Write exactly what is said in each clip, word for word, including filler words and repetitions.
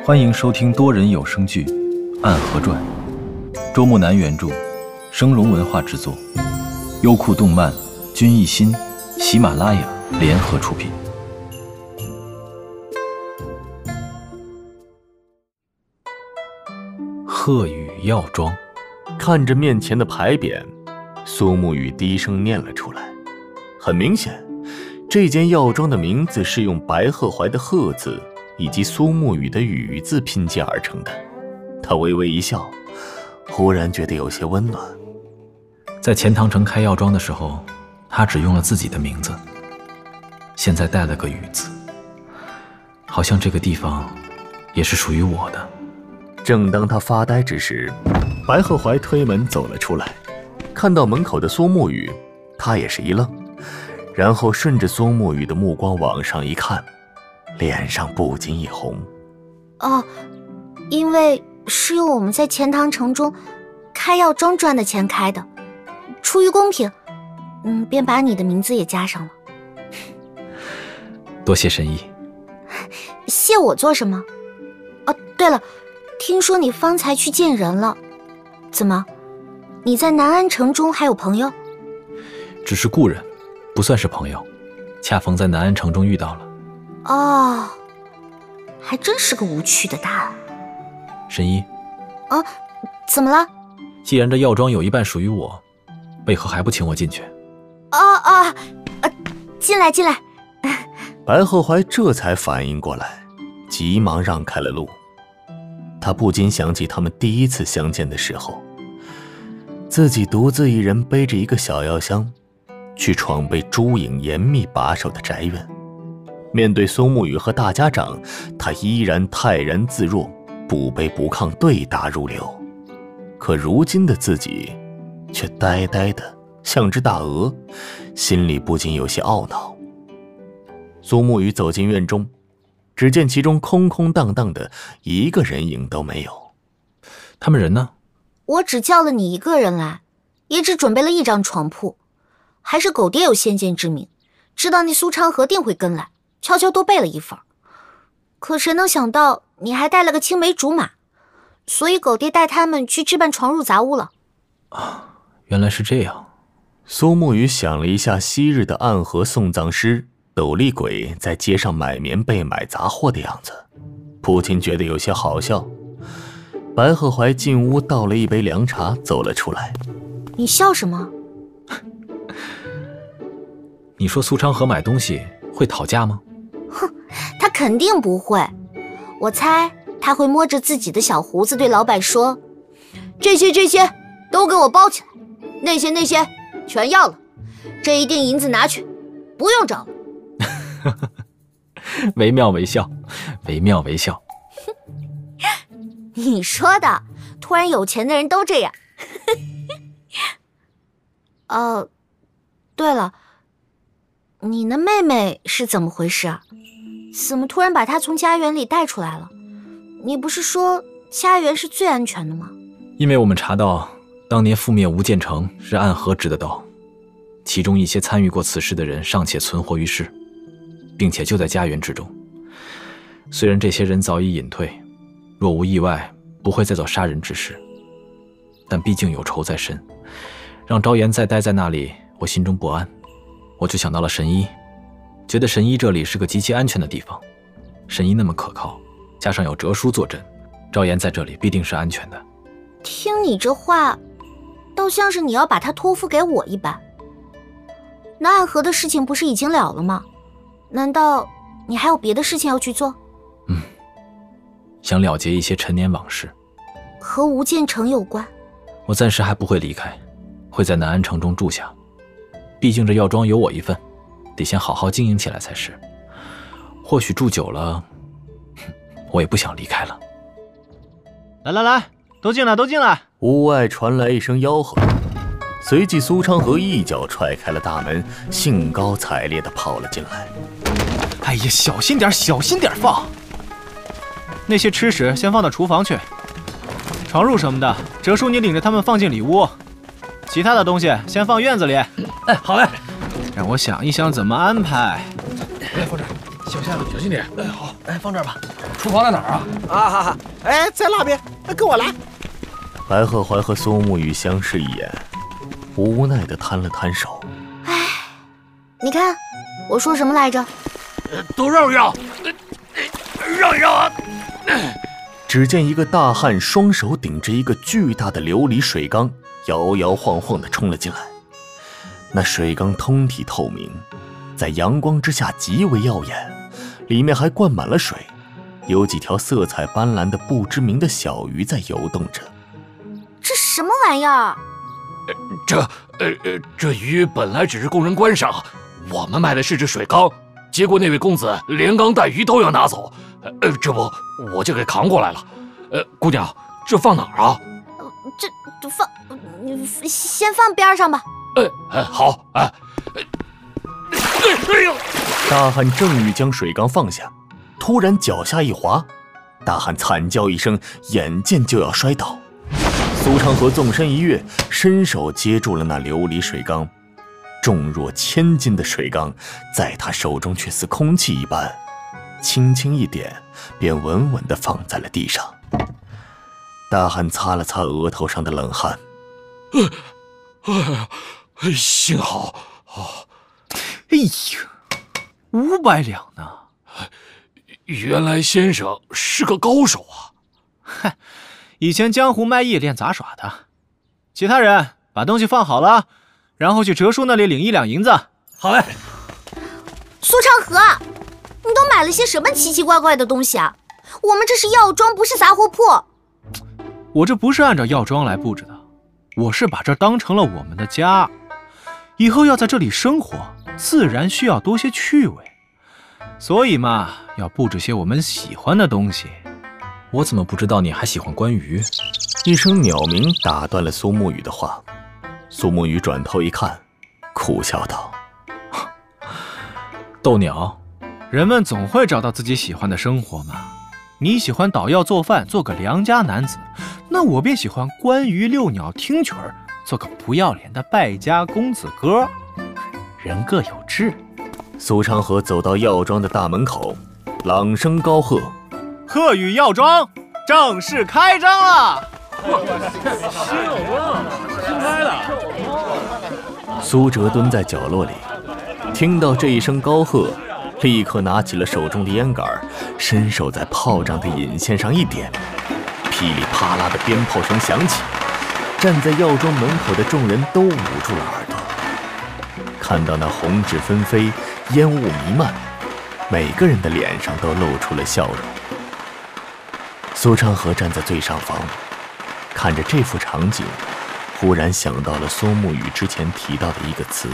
欢迎收听多人有声剧《暗河传》，周木南原著，生荣文化制作，优酷动漫、君艺心、喜马拉雅联合出品。鹤羽药妆。 看着面前的牌匾，苏沐雨低声念了出来。很明显，这间药妆的名字是用白鹤怀的鹤字以及苏沐雨的雨字拼接而成的。他微微一笑，忽然觉得有些温暖。 在钱塘城开药妆的时候，他只用了自己的名字，现在带了个雨字，好像这个地方也是属于我的。 正当他发呆之时，白鹤怀推门走了出来，看到门口的苏沐雨，他也是一愣，然后顺着苏沐雨的目光往上一看，脸上不禁一红。 哦，因为是用我们在钱塘城中开药妆赚的钱开的，出于公平，嗯，便把你的名字也加上了。 多谢神医。 谢我做什么？哦，对了，听说你方才去见人了，怎么？你在南安城中还有朋友？ 只是故人，不算是朋友，恰逢在南安城中遇到了。 哦，还真是个无趣的答案。 神医。 啊，怎么了？ 既然这药妆有一半属于我，为何还不请我进去？ 啊啊，啊，进来进来。 白鹤怀这才反应过来，急忙让开了路。他不禁想起他们第一次相见的时候，自己独自一人背着一个小药箱，去闯被朱颖严密把守的宅院。面对苏沐雨和大家长，他依然泰然自若，不卑不亢，对答如流。可如今的自己却呆呆的像只大鹅，心里不禁有些懊恼。苏沐雨走进院中，只见其中空空荡荡的，一个人影都没有。 他们人呢？ 我只叫了你一个人来，也只准备了一张床铺。还是狗爹有先见之明，知道那苏昌河定会跟来，悄悄多备了一份。可谁能想到你还带了个青梅竹马，所以狗爹带他们去置办床入杂屋了。 啊，原来是这样。 苏沐雨想了一下昔日的暗河送葬师斗笠鬼在街上买棉被买杂货的样子，不禁觉得有些好笑。白鹤怀进屋倒了一杯凉茶，走了出来。 你笑什么？ 你说苏昌河买东西会讨价吗？ 哼，他肯定不会。我猜他会摸着自己的小胡子对老板说：“这些这些都给我包起来，那些那些全要了，这一锭银子拿去，不用找了。” 惟妙惟肖，惟妙惟肖。 你说的，突然有钱的人都这样。哦，对了，你的妹妹是怎么回事啊？怎么突然把她从家园里带出来了？你不是说家园是最安全的吗？ 因为我们查到，当年覆灭吴建成是暗河指的刀，其中一些参与过此事的人尚且存活于世，并且就在家园之中。虽然这些人早已隐退，若无意外不会再走杀人之事，但毕竟有仇在身，让昭妍再待在那里，我心中不安。我就想到了神医，觉得神医这里是个极其安全的地方。神医那么可靠，加上有哲叔坐镇，昭妍在这里必定是安全的。 听你这话，倒像是你要把他托付给我一般。那暗河的事情不是已经了了吗？难道你还有别的事情要去做？ 嗯，想了结一些陈年往事。 和吴建成有关？ 我暂时还不会离开，会在南安城中住下。毕竟这药妆有我一份，得先好好经营起来才是。或许住久了，我也不想离开了。 来来来，都进来都进来！ 屋外传来一声吆喝，随即苏昌河一脚踹开了大门，兴高采烈地跑了进来。 哎呀，小心点，小心点放！那些吃食先放到厨房去，床褥什么的，哲叔你领着他们放进里屋，其他的东西先放院子里。 哎，好嘞。 让我想一想怎么安排。 来，放这儿。 小心，小心点。 哎，好， 哎，放这儿吧。 厨房在哪儿啊？ 啊哈哈！哎，在那边，跟我来。 白鹤怀和苏沐雨相视一眼，无奈地摊了摊手。 唉，你看，我说什么来着？ 呃，都让让，呃、让一让啊！ 只见一个大汉双手顶着一个巨大的琉璃水缸，摇摇晃晃地冲了进来。那水缸通体透明，在阳光之下极为耀眼，里面还灌满了水，有几条色彩斑斓的不知名的小鱼在游动着。 这什么玩意儿？ 这呃呃，这鱼本来只是供人观赏，我们卖的是只水缸，结果那位公子连缸带鱼都要拿走，呃，这不我就给扛过来了。呃，姑娘，这放哪儿啊？ 呃、这这放，你先放边上吧。 哎哎，好，哎，哎哎呦！ 大汉正欲将水缸放下，突然脚下一滑，大汉惨叫一声，眼见就要摔倒。苏长河纵身一跃，伸手接住了那琉璃水缸，重若千斤的水缸在他手中却似空气一般，轻轻一点，便稳稳地放在了地上。大汉擦了擦额头上的冷汗， 哎，幸好啊！ 哎呀，五百两呢！ 原来先生是个高手啊！ 嗨，以前江湖卖艺练杂耍的。其他人把东西放好了，然后去哲叔那里领一两银子。 好嘞。 苏长河，你都买了些什么奇奇怪怪的东西啊？我们这是药庄，不是杂货铺。 我这不是按照药庄来布置的，我是把这当成了我们的家。以后要在这里生活，自然需要多些趣味，所以嘛，要布置些我们喜欢的东西。 我怎么不知道你还喜欢观鱼？ 一声鸟鸣打断了苏沐雨的话。苏沐雨转头一看，苦笑道：“ 斗鸟， 人们总会找到自己喜欢的生活嘛。你喜欢捣药做饭，做个良家男子，那我便喜欢观鱼遛鸟听曲儿，做个不要脸的败家公子哥。人各有志。” 苏长河走到药庄的大门口，朗声高喝：“ 鹤羽药庄正式开张了！” 新药庄新开的。 苏哲蹲在角落里，听到这一声高喝，立刻拿起了手中的烟杆，伸手在炮仗的引线上一点，噼里啪啦的鞭炮声响起。站在药庄门口的众人都捂住了耳朵，看到那红纸纷飞，烟雾弥漫，每个人的脸上都露出了笑容。苏长河站在最上方，看着这幅场景，忽然想到了苏沐雨之前提到的一个词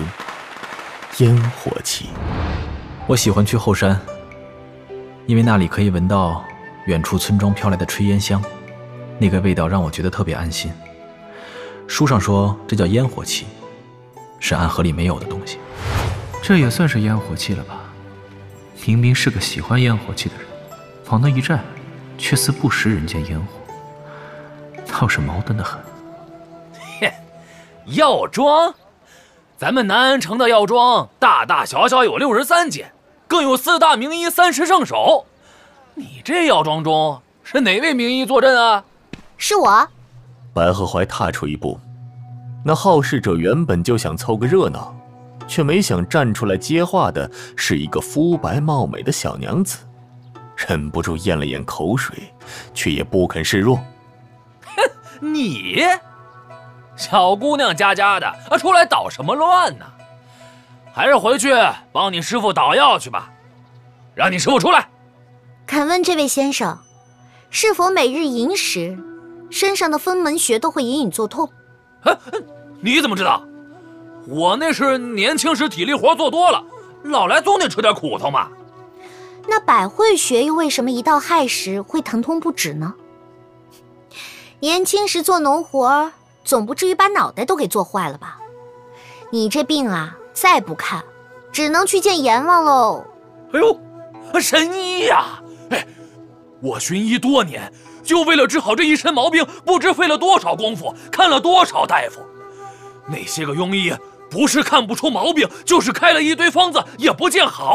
——烟火气。 我喜欢去后山，因为那里可以闻到远处村庄飘来的炊烟香，那个味道让我觉得特别安心。书上说这叫烟火气，是暗河里没有的东西。 这也算是烟火气了吧？明明是个喜欢烟火气的人，往那一站，却似不食人间烟火，倒是矛盾得很。 嘿，药庄，咱们南安城的药庄大大小小有六十三间，更有四大名医三十圣手。你这药庄中是哪位名医坐镇啊？ 是我。 白鹤怀踏出一步，那好事者原本就想凑个热闹，却没想站出来接话的是一个肤白貌美的小娘子，忍不住咽了咽口水，却也不肯示弱。 哼，你小姑娘家家的啊，出来捣什么乱呢？还是回去帮你师傅捣药去吧。让你师傅出来。 敢问这位先生，是否每日饮食，身上的分门穴都会隐隐作痛？ 啊，你怎么知道？我那是年轻时体力活做多了，老来总得吃点苦头嘛。 那百会穴又为什么一到亥时会疼痛不止呢？年轻时做农活，总不至于把脑袋都给做坏了吧？你这病啊，再不看，只能去见阎王喽。 哎呦，神医呀！哎，我寻医多年，就为了治好这一身毛病，不知费了多少功夫，看了多少大夫。那些个庸医，不是看不出毛病，就是开了一堆方子也不见好。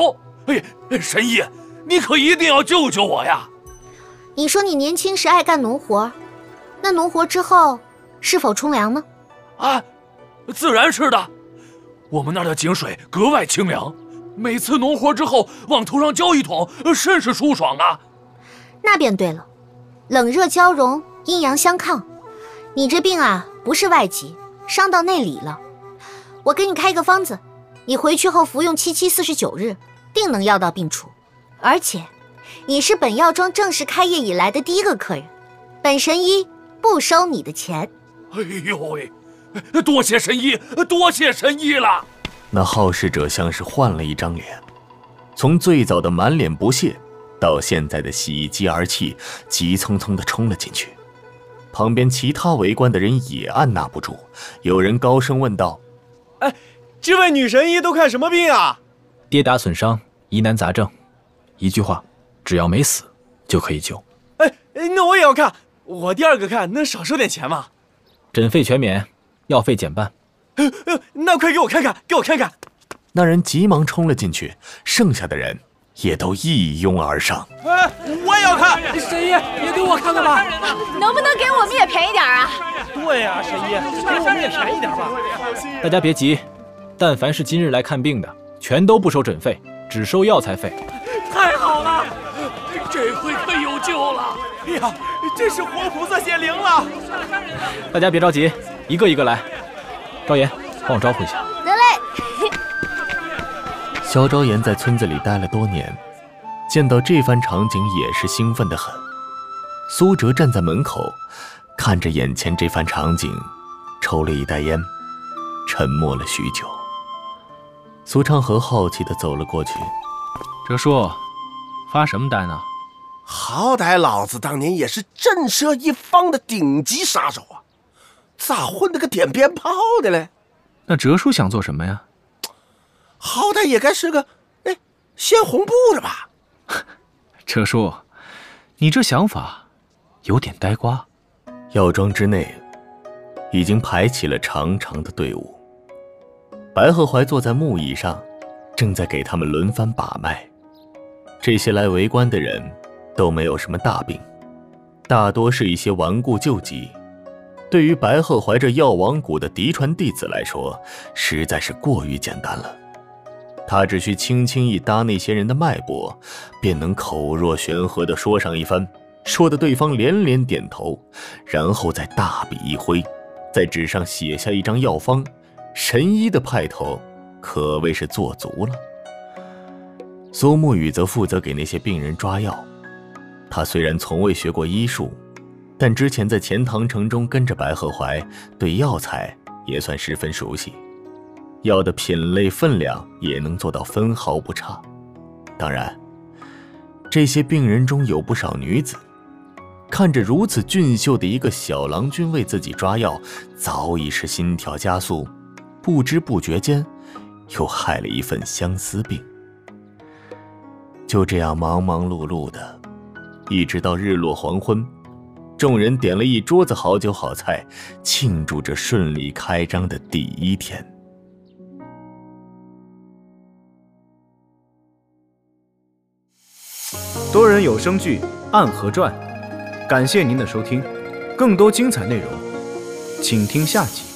哎，神医，你可一定要救救我呀！ 你说你年轻时爱干农活，那农活之后是否冲凉呢？ 啊，自然是的。我们那儿的井水格外清凉，每次农活之后往头上浇一桶，甚是舒爽啊。 那便对了，冷热交融，阴阳相抗。你这病啊，不是外疾，伤到内里了。我给你开个方子，你回去后服用七七四十九日，定能药到病除。而且，你是本药庄正式开业以来的第一个客人，本神医不收你的钱。 哎呦喂，多谢神医，多谢神医了。 那好事者像是换了一张脸，从最早的满脸不屑，到现在的喜极而泣，急匆匆地冲了进去。旁边其他围观的人也按捺不住，有人高声问道：“ 哎，这位女神医都看什么病啊？” 跌打损伤、疑难杂症，一句话，只要没死就可以救。 哎，那我也要看，我第二个看，能少收点钱吗？ 诊费全免，药费减半。 呃呃，那快给我看看，给我看看！ 那人急忙冲了进去，剩下的人也都一拥而上。 哎，我也要看！ 神医，也给我看看吧！ 能不能给我们也便宜点啊？ 对呀、啊，神医，给我们也便宜点吧！ 大家别急，但凡是今日来看病的，全都不收诊费，只收药材费。 太好了， 这回可有救了！ 哎呀，真是活菩萨显灵了！ 大家别着急，一个一个来。昭妍，帮我招呼一下。 得嘞。 萧昭妍在村子里待了多年，见到这番场景也是兴奋得很。苏哲站在门口，看着眼前这番场景，抽了一袋烟，沉默了许久。苏昌河好奇地走了过去：“ 哲叔，发什么呆呢？ 好歹老子当年也是震慑一方的顶级杀手啊，咋混得个点鞭炮的嘞？ 那哲叔想做什么呀？ 好歹也该是个哎掀红布的吧？ 哲叔，你这想法有点呆瓜。” 药庄之内已经排起了长长的队伍，白鹤怀坐在木椅上，正在给他们轮番把脉。这些来围观的人都没有什么大病，大多是一些顽固旧疾。对于白鹤怀这药王谷的嫡传弟子来说，实在是过于简单了。他只需轻轻一搭那些人的脉搏，便能口若悬河地说上一番，说得对方连连点头，然后再大笔一挥，在纸上写下一张药方，神医的派头可谓是做足了。苏沐雨则负责给那些病人抓药。他虽然从未学过医术，但之前在钱塘城中跟着白鹤怀，对药材也算十分熟悉，药的品类分量也能做到分毫不差。当然，这些病人中有不少女子，看着如此俊秀的一个小郎君为自己抓药，早已是心跳加速，不知不觉间又害了一份相思病。就这样忙忙碌碌的，一直到日落黄昏，众人点了一桌子好酒好菜，庆祝着顺利开张的第一天。 多人有声剧《暗河传》，感谢您的收听，更多精彩内容，请听下集。